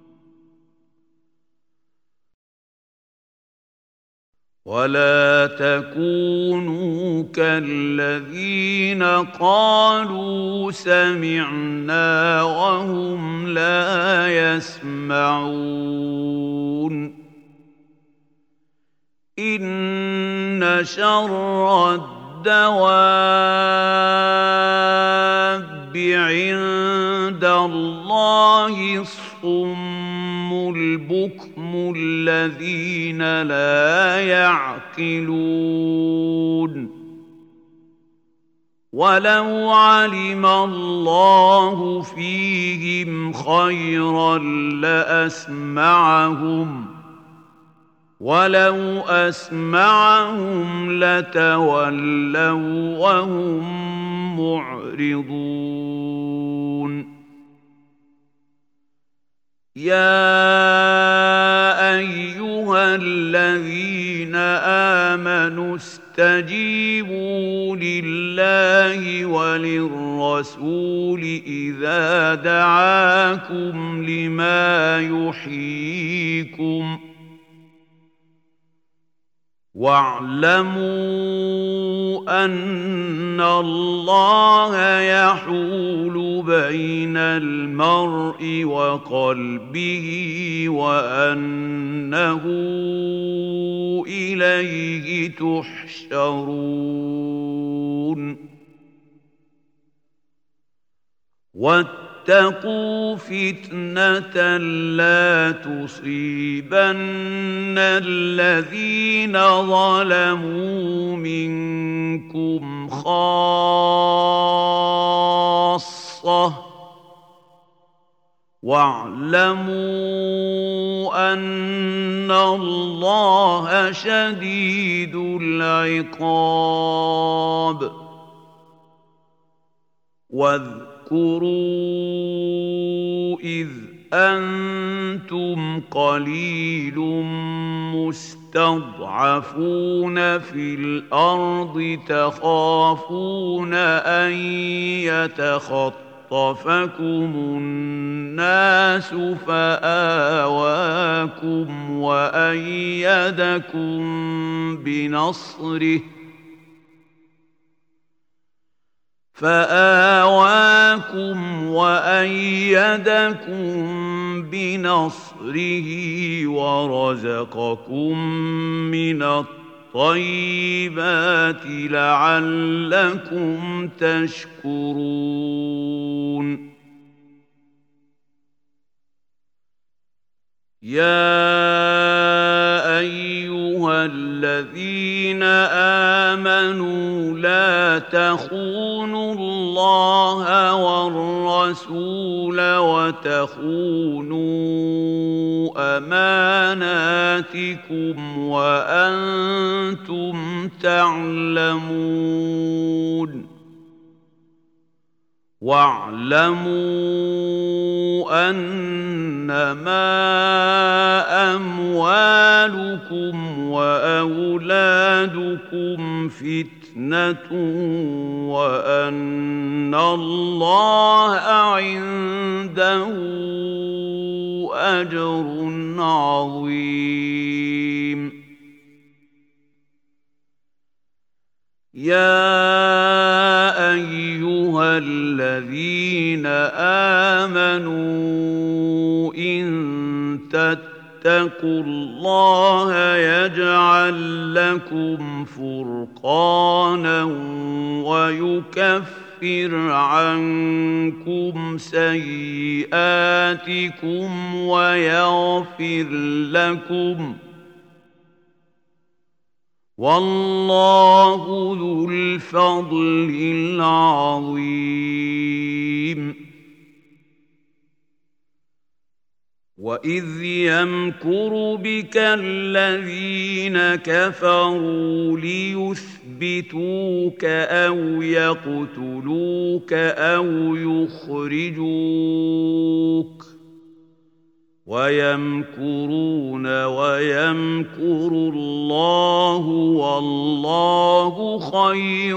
ولا تكونوا كالذين قالوا سمعنا وهم لا يسمعون إن شر الدواب عند الله الصم البكم الذين لا يعقلون ولو علم الله فيهم خيرا لأسمعهم ولو أسمعهم لتولوا وهم معرضون يا أيها الذين آمنوا استجيبوا لله وللرسول إذا دعاكم لما يحييكم واعلموا أن الله يحول بين المرء وقلبه وأنه إليه تحشرون واتقوا فتنة لا تصيبن الذين ظلموا منكم خاصة واعلموا أن الله شديد العقاب واذكروا إذ أنتم قليل مستضعفون في الأرض تخافون أن يتخطفكم الناس فآواكم وأيدكم بنصره فآواكم وأيدكم بنصره ورزقكم من الطيبات لعلكم تشكرون يا أيها الذين آمنوا لا تخونوا الله والرسول وتخونوا أماناتكم وأنتم تعلمون واعلموا أنما أموالكم وأولادكم فتنة وأن الله عنده أجر عظيم يا أيها الذين آمنوا إن تتقوا الله يجعل لكم فرقانا ويكفر عنكم سيئاتكم ويغفر لكم والله ذو الفضل العظيم وإذ يمكر بك الذين كفروا ليثبتوك أو يقتلوك أو يخرجوك ويمكرون ويمكر الله والله خير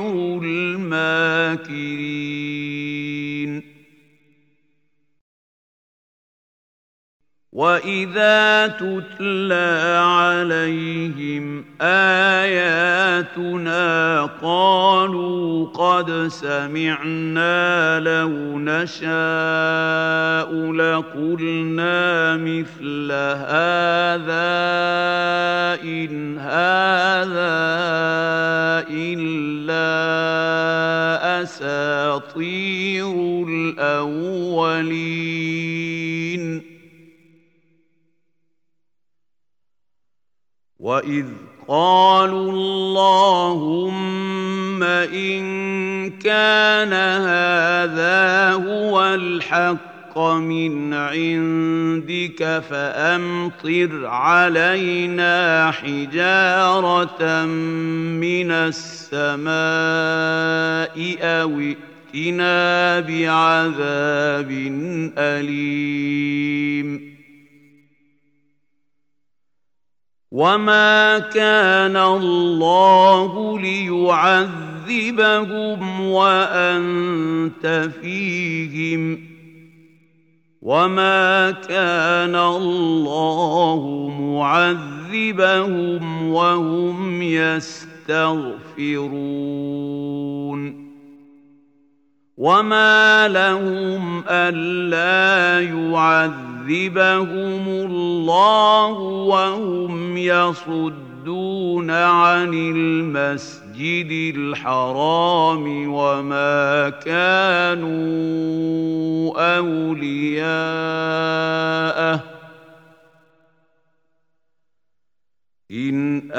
الماكرين وإذا تتلى عليهم آياتنا قالوا قد سمعنا لو نشاء لقلنا مثل هذا إن هذا إلا أساطير الأولين وَإِذْ قَالُوا اللَّهُمَّ إِن كَانَ هَذَا هُوَ الْحَقَّ مِنْ عِندِكَ فَأَمْطِرْ عَلَيْنَا حِجَارَةً مِّنَ السَّمَاءِ أَوْ ائْتِنَا بِعَذَابٍ أَلِيمٍ وَمَا كَانَ اللَّهُ لِيُعَذِّبَهُمْ وَأَنتَ فِيهِمْ وَمَا كَانَ اللَّهُ مُعَذِّبَهُمْ وَهُمْ يَسْتَغْفِرُونَ وَمَا لَهُمْ أَلَّا يُعَذِّبَهُمُ اللَّهُ وَهُمْ يَصُدُّونَ عَنِ الْمَسْجِدِ الْحَرَامِ وَمَا كَانُوا أَوْلِيَاءَهُ إِنْ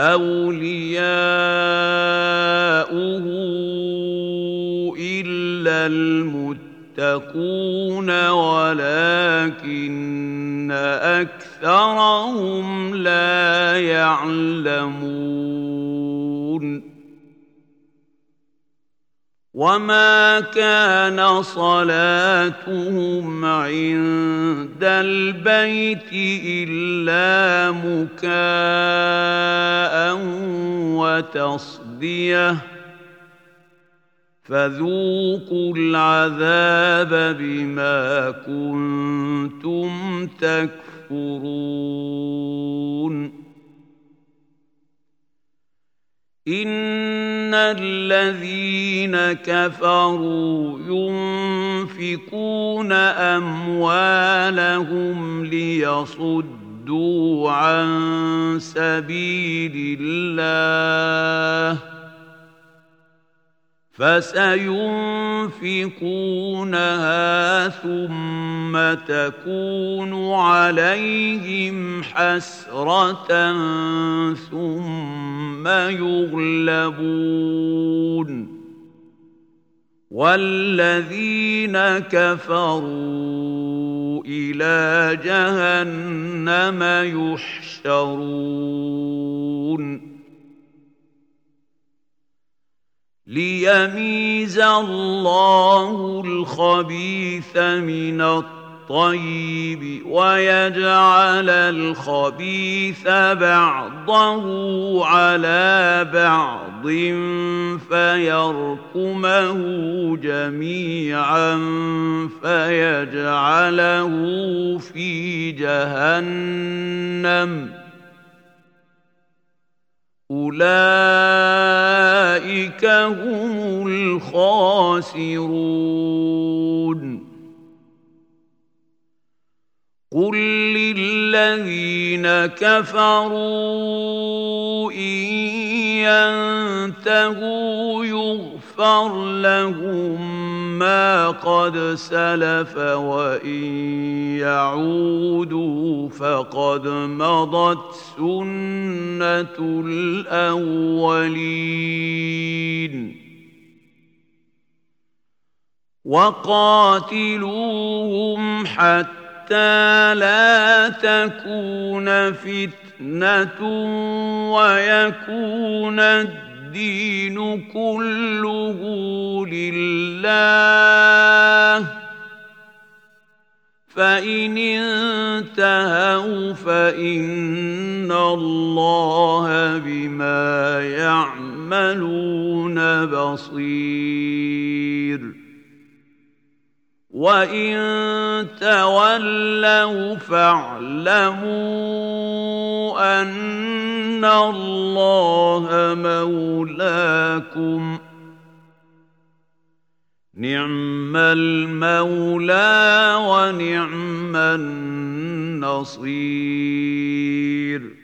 أَوْلِيَاؤُهُ إِلَّا الْمُتَّقُونَ وَلَكِنَّ أَكْثَرَهُمْ لَا يَعْلَمُونَ وَمَا كَانَ صَلَاتُهُمْ عِندَ الْبَيْتِ إِلَّا مُكَاءً وَتَصْدِيَةً فَذُوقُوا الْعَذَابَ بِمَا كُنتُمْ تَكْفُرُونَ إِنَّ الَّذِينَ كَفَرُوا يُنفِقُونَ أَمْوَالَهُمْ لِيَصُدُّوا عَن سَبِيلِ اللَّهِ فَسَيُنفِقُونَهَا ثُمَّ تَكُونُ عَلَيْهِمْ حَسْرَةً ثُمَّ يُغْلَبُونَ وَالَّذِينَ كَفَرُوا إِلَىٰ جَهَنَّمَ يُحْشَرُونَ لِيَمِيزَ اللَّهُ الْخَبِيثَ مِنَ الطَّيِّبِ وَيَجْعَلَ الْخَبِيثَ بَعْضَهُ عَلَىٰ بَعْضٍ فَيَرْكُمَهُ جَمِيعًا فَيَجْعَلَهُ فِي جَهَنَّمَ أُولَٰئِكَ هُمُ الْخَاسِرُونَ قُل لِّلَّذِينَ كَفَرُوا إِن يَنتَهُوا يُغْفَرْ لَهُم مَّا قَدْ سَلَفَ وَإِن يَعُودُوا فَقَدْ مَضَتْ سُنَّةُ الْأَوَّلِينَ وَقَاتِلُوهُمْ حَتَّىٰ لَا تَكُونَ فِتْنَةٌ وَيَكُونَ الدِّينُ كُلُّهُ لِلَّهِ فإن انتهوا فإن الله بما يعملون بصير وإن تولوا فاعلموا أن الله مولاكم نعم المولى ونعم النصير